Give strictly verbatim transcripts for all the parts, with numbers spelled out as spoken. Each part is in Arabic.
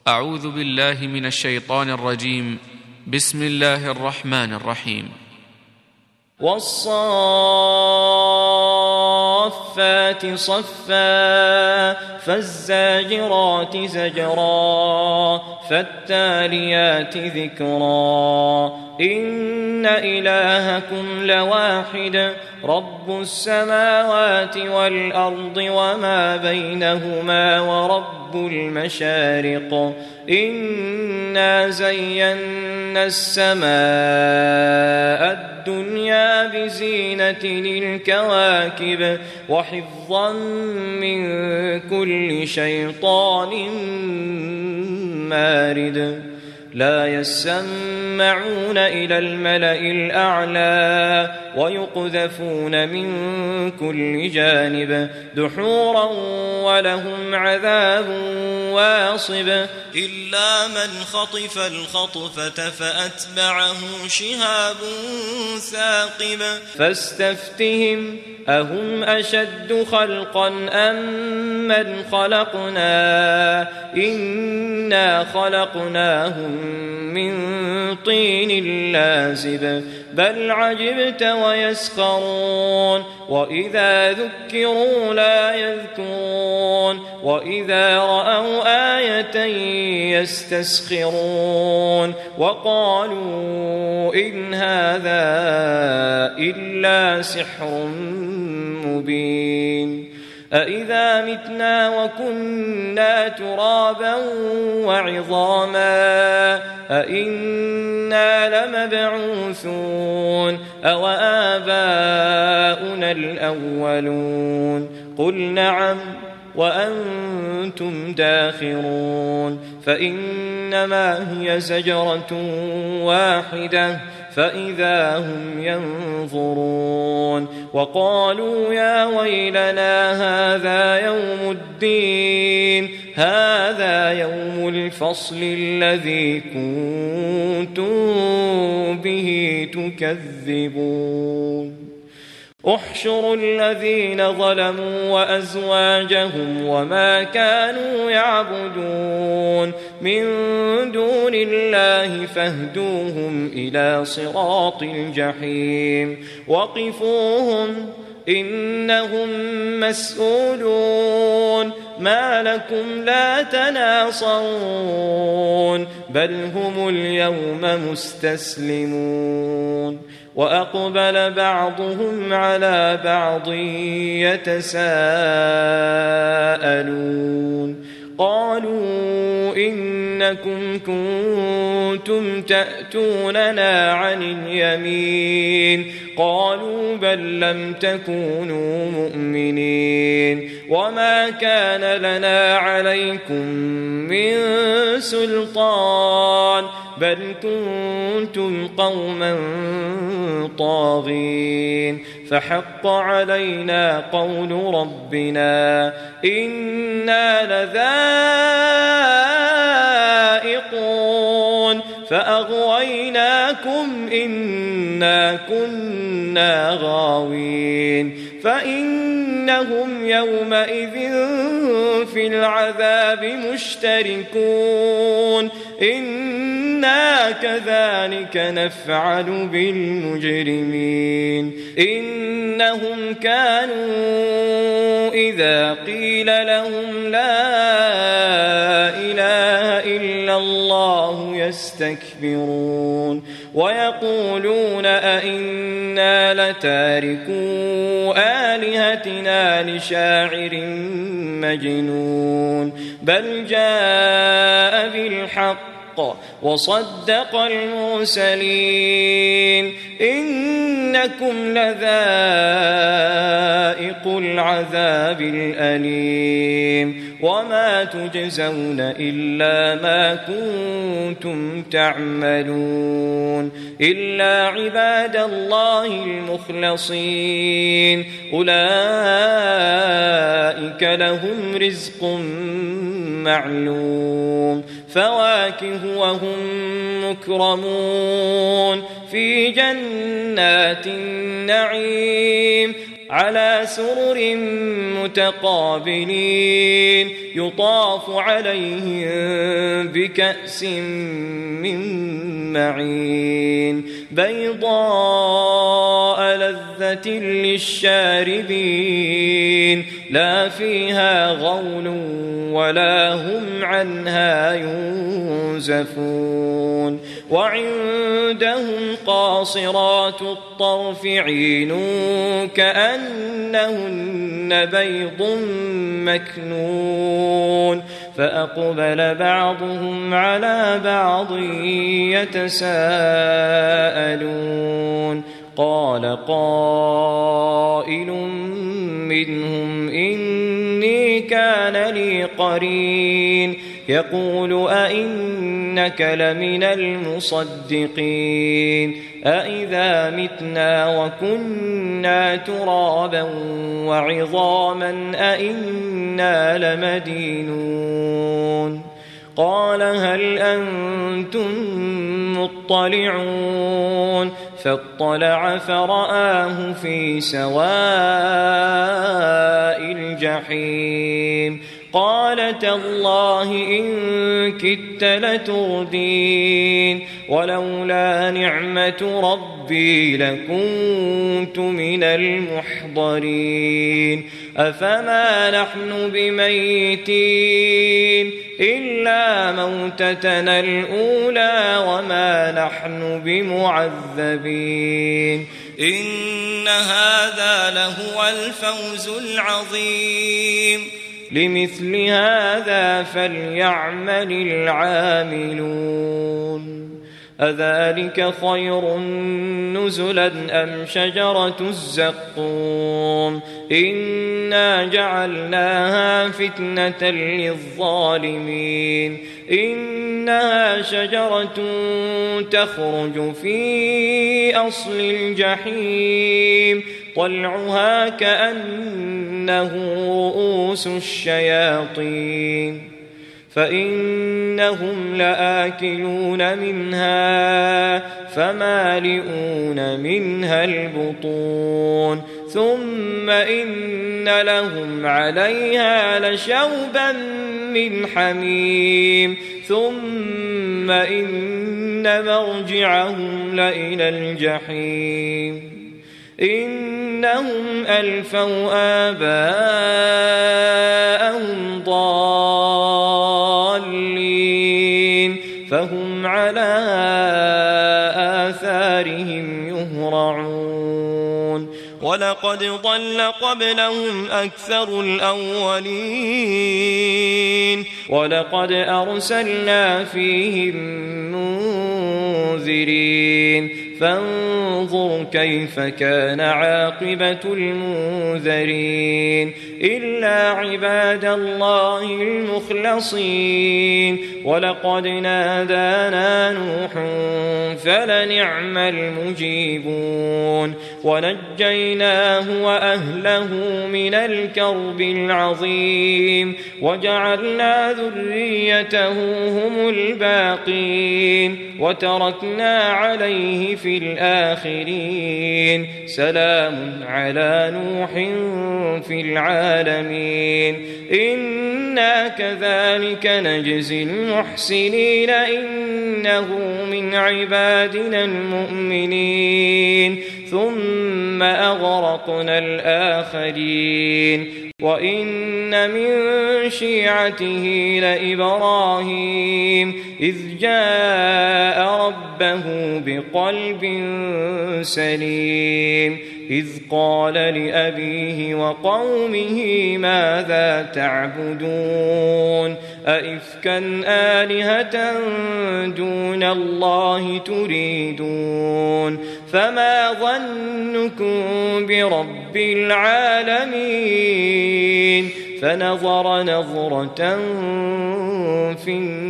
أعوذ بالله من الشيطان الرجيم. بسم الله الرحمن الرحيم. والصافات صفا فالزاجرات زجرا فالتاليات ذكرا إن إلهكم لواحد رب السماوات والأرض وما بينهما ورب المشارق إنا زينا السماء الدنيا بزينة للكواكب وحفظا من كل شيطان مارد لا يسمعون إلى الملأ الأعلى ويقذفون من كل جانب دحورا ولهم عذاب واصب إلا من خطف الخطفة فأتبعه شهاب ثاقب فاستفتهم أهم أشد خلقا أم من خلقنا إنا خلقناهم من طين لازب بل عجبت ويسخرون وإذا ذكروا لا يذكرون وإذا رأوا آية يستسخرون وقالوا إن هذا إلا سحر مبين أإذا متنا وكنا ترابا وعظاما أإنا لمبعوثون أو آباؤنا الأولون قل نعم وأنتم داخرون فإنما هي زجرة واحدة فإذا هم ينظرون وقالوا يا ويلنا هذا يوم الدين هذا يوم الفصل الذي كنتم به تكذبون احشروا الذين ظلموا وأزواجهم وما كانوا يعبدون من دون الله فاهدوهم إلى صراط الجحيم وقفوهم إنهم مسؤولون ما لكم لا تناصرون بل هم اليوم مستسلمون وأقبل بعضهم على بعض يتساءلون قالوا إنكم كنتم تأتوننا عن اليمين قالوا بل لم تكونوا مؤمنين وما كان لنا عليكم من سلطان بل كنتم قوما طاغين فحق علينا قول ربنا إنا لذائقون فأغويناكم إنا كنا غاوين فإنهم يومئذ في العذاب مشتركون إنا كذلك نفعل بالمجرمين إنهم كانوا إذا قيل لهم لا إله إلا الله يستكبرون ويقولون أئنا لتاركو آلهتنا لشاعر مجنون بل جاء بالحق وصدق المرسلين إنكم لذائق العذاب الأليم وما تجزون إلا ما كنتم تعملون إلا عباد الله المخلصين أولئك لهم رزق معلوم فواكه وهم مكرمون في جنات النعيم على سرر متقابلين يطاف عليهم بكأس من معين بيضاء لذة للشاربين لا فيها غول ولا هم عنها ينزفون وعندهم قاصرات الطرف عين كأنهن بيض مكنون فأقبل بعضهم على بعض يتساءلون قال قائل منهم إني كان لي قرين يقول أئنك لمن المصدقين أئذا متنا وكنا ترابا وعظاما أئنا لمدينون قال هل أنتم مطلعون فاطلع فرآه في سواء الجحيم قال تالله إن كدت لتردين ولولا نعمة ربي لكنت من المحضرين أفما نحن بميتين إلا موتتنا الأولى وما نحن بمعذبين إن هذا لهو الفوز العظيم لمثل هذا فليعمل العاملون أذلك خير نزلا أم شجرة الزقوم إنا جعلناها فتنة للظالمين إنها شجرة تخرج في أصل الجحيم طلعها كأنه رؤوس الشياطين فإنهم لآكلون منها فمالئون منها البطون ثم إن لهم عليها لشوبا من حميم ثم إن مرجعهم لإلى الجحيم إنهم ألفوا آباءهم ضالين فهم على آثارهم يهرعون ولقد ضل قبلهم أكثر الأولين ولقد أرسلنا فيهم منذرين فانظر كيف كان عاقبة المنذرين إلا عباد الله المخلصين ولقد نادانا نوح فلنعم المجيبون ونجيناه وأهله من الكرب العظيم وجعلنا ذريته هم الباقين وتركنا عليه في الآخرين سلام على نوح في العالمين إنا كذلك نجزي المحسنين إنه من عبادنا المؤمنين ثم أغرقنا الآخرين وإن من شيعته لإبراهيم إذ جاء ربه بقلب سليم إذ قال لأبيه وقومه ماذا تعبدون أئفكا آلهة دون الله تريدون فما ظنكم برب العالمين فنظر نظرة في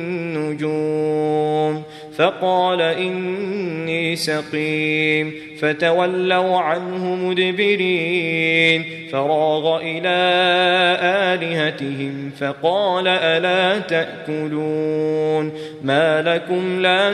النجوم فقال إني سقيم فتولوا عنه مدبرين فراغ إلى آلهتهم فقال ألا تأكلون ما لكم لا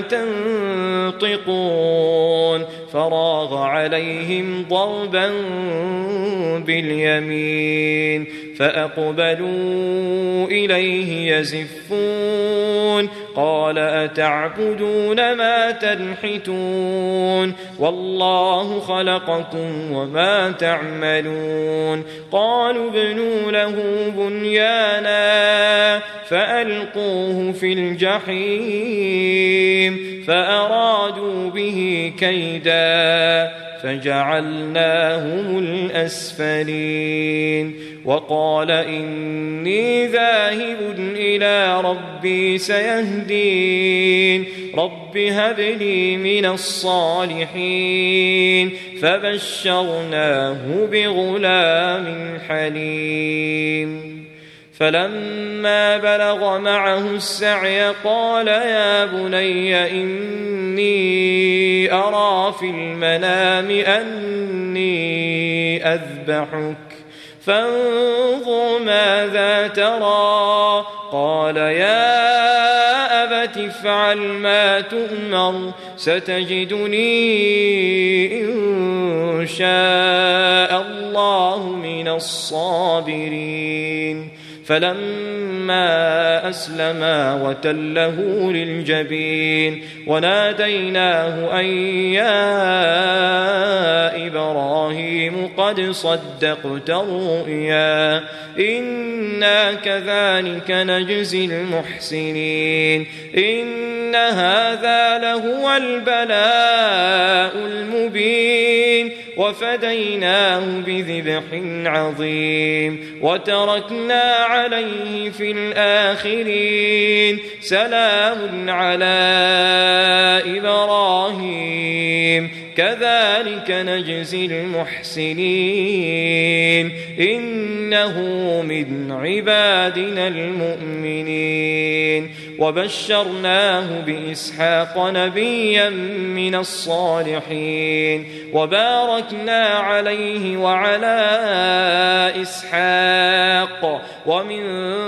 تنطقون فراغ عليهم ضربا باليمين فأقبلوا إليه يزفون قال أتعبدون ما تنحتون والله خلقكم وما تعملون قالوا ابنوا له بنيانا فألقوه في الجحيم فأرادوا به كيدا فجعلناهم الأسفلين وقال إني ذاهب إلى ربي سيهدين رب هب لي من الصالحين فبشرناه بغلام حليم فلما بلغ معه السعي قال يا بني إني أرى في المنام أني أذبحك فانظر ماذا ترى قال يا أبت افعل ما تؤمر ستجدني إن شاء الله من الصابرين فلما أسلما وتله للجبين وناديناه أن يا إبراهيم قد صدقت الرؤيا إنا كذلك نجزي المحسنين إن هذا لهو البلاء المبين وفديناه بذبح عظيم وتركنا عليه في الآخرين سلام على إبراهيم كذلك نجزي المحسنين إنه من عبادنا المؤمنين وبشرناه بإسحاق نبيا من الصالحين وباركنا عليه وعلى إسحاق ومن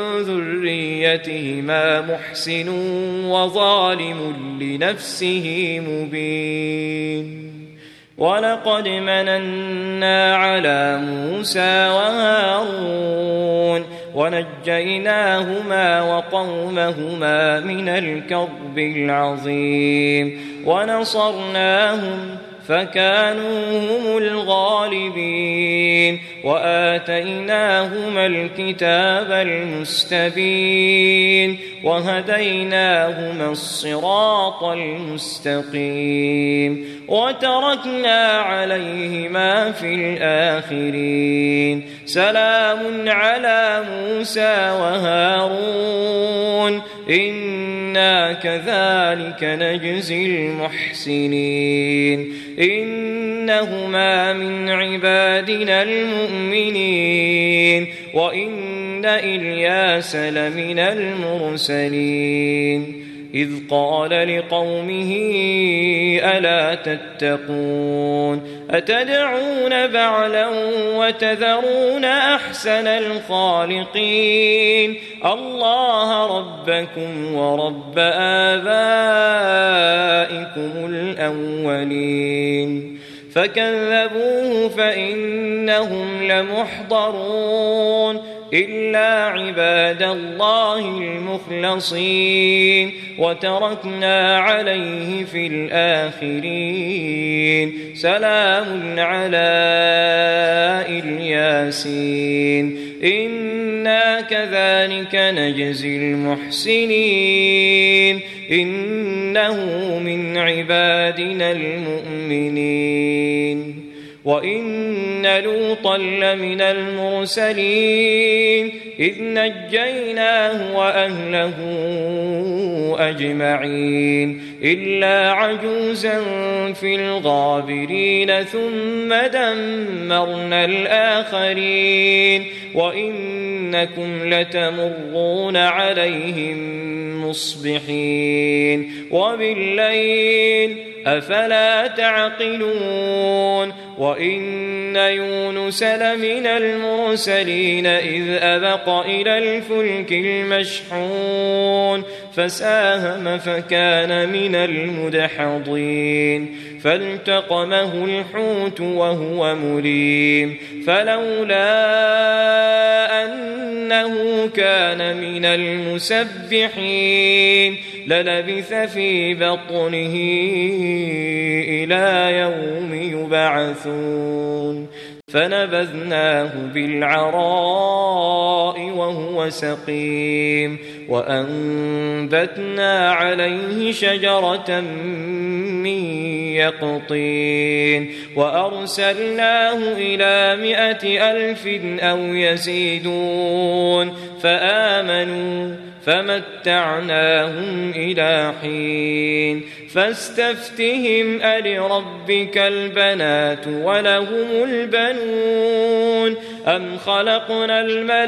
ذريتهما محسن وظالم لنفسه مبين ولقد مننا على موسى وهارون ونجيناهما وقومهما من الكرب العظيم ونصرناهم فكانوا هم الغالبين وآتيناهما الكتاب المستبين وهديناهما الصراط المستقيم وتركنا عليهما في الآخرين سلام على موسى وهارون إنا كذلك نجزي المحسنين إنهما من عبادنا المؤمنين وإن إلياس لمن المرسلين إذ قال لقومه ألا تتقون أتدعون بعلا وتذرون أحسن الخالقين الله ربكم ورب آبائكم الأولين فكذبوه فإنهم لمحضرون إلا عباد الله المخلصين وتركنا عليه في الآخرين سلام على الياسين إنا كذلك نجزي المحسنين إنه من عبادنا المؤمنين وإن لوطا لمن المرسلين إذ نجيناه وأهله أجمعين إلا عجوزا في الغابرين ثم دمرنا الآخرين وإنكم لتمرون عليهم مصبحين وبالليل أفلا تعقلون وإن يونس لمن المرسلين إذ أبق إلى الفلك المشحون فساهم فكان من المدحضين فالتقمه الحوت وهو مليم فلولا أن أنه كان من المسبحين للبث في بطنه إلى يوم يبعثون فنبذناه بالعراء وهو سقيم وأنبتنا عليه شجرة من يقطين وأرسلناه إلى مائة ألف أو يزيدون فآمنوا فمتعناهم إلى حين فاستفتهم ألربك البنات ولهم البنون أم خلقنا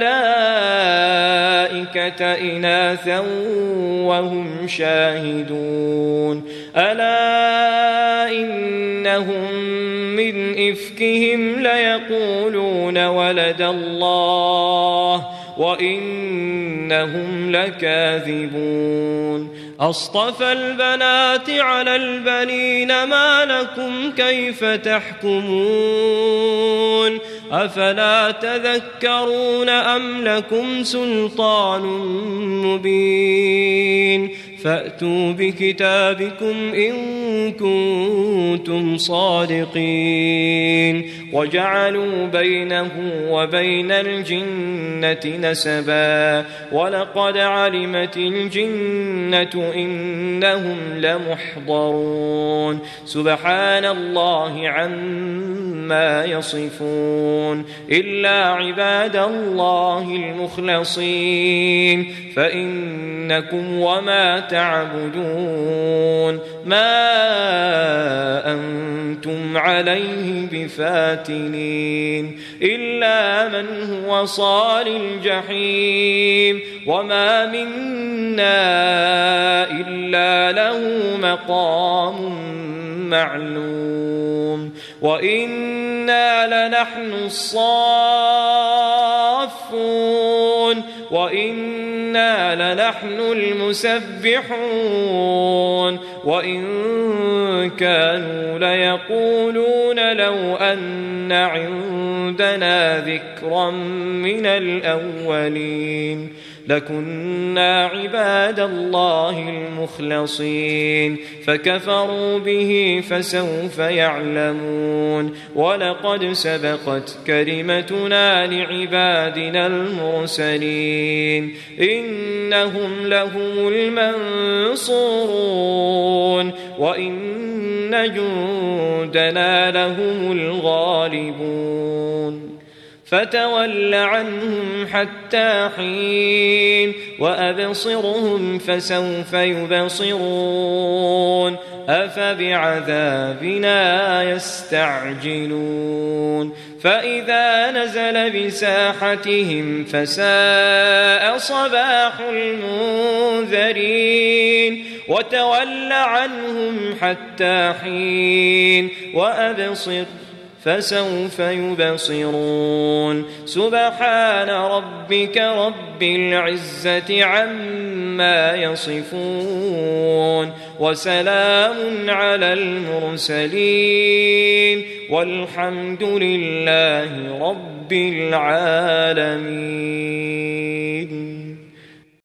الملائكة إناثا وهم شاهدون ألا إنهم من إفكهم ليقولون ولد الله وإنهم لكاذبون أصطفى البنات على البنين ما لكم كيف تحكمون أفلا تذكرون أم لكم سلطان مبين فأتوا بكتابكم إن كنتم صادقين وجعلوا بينه وبين الجنة نسبا ولقد علمت الجنة إنهم لمحضرون سبحان الله عما يصفون إلا عباد الله المخلصين فإنكم وما تعبدون ما أنتم عليه بفاتنين إلا من هو صال الجحيم وما منا إلا له مقام معلوم وإنا لنحن الصافون وإنا لنحن المسبحون وإن كانوا ليقولون لو أن عندنا ذكرا من الأولين لكنا عباد الله المخلصين فكفروا به فسوف يعلمون ولقد سبقت كلمتنا لعبادنا المرسلين إنهم لهم المنصورون وإن جندنا لهم الغالبون فتول عنهم حتى حين وأبصرهم فسوف يبصرون أفبعذابنا يستعجلون فإذا نزل بساحتهم فساء صباح المنذرين وتول عنهم حتى حين وأبصر فسوف يبصرون سبحان ربك رب العزة عما يصفون وسلام على المرسلين والحمد لله رب العالمين.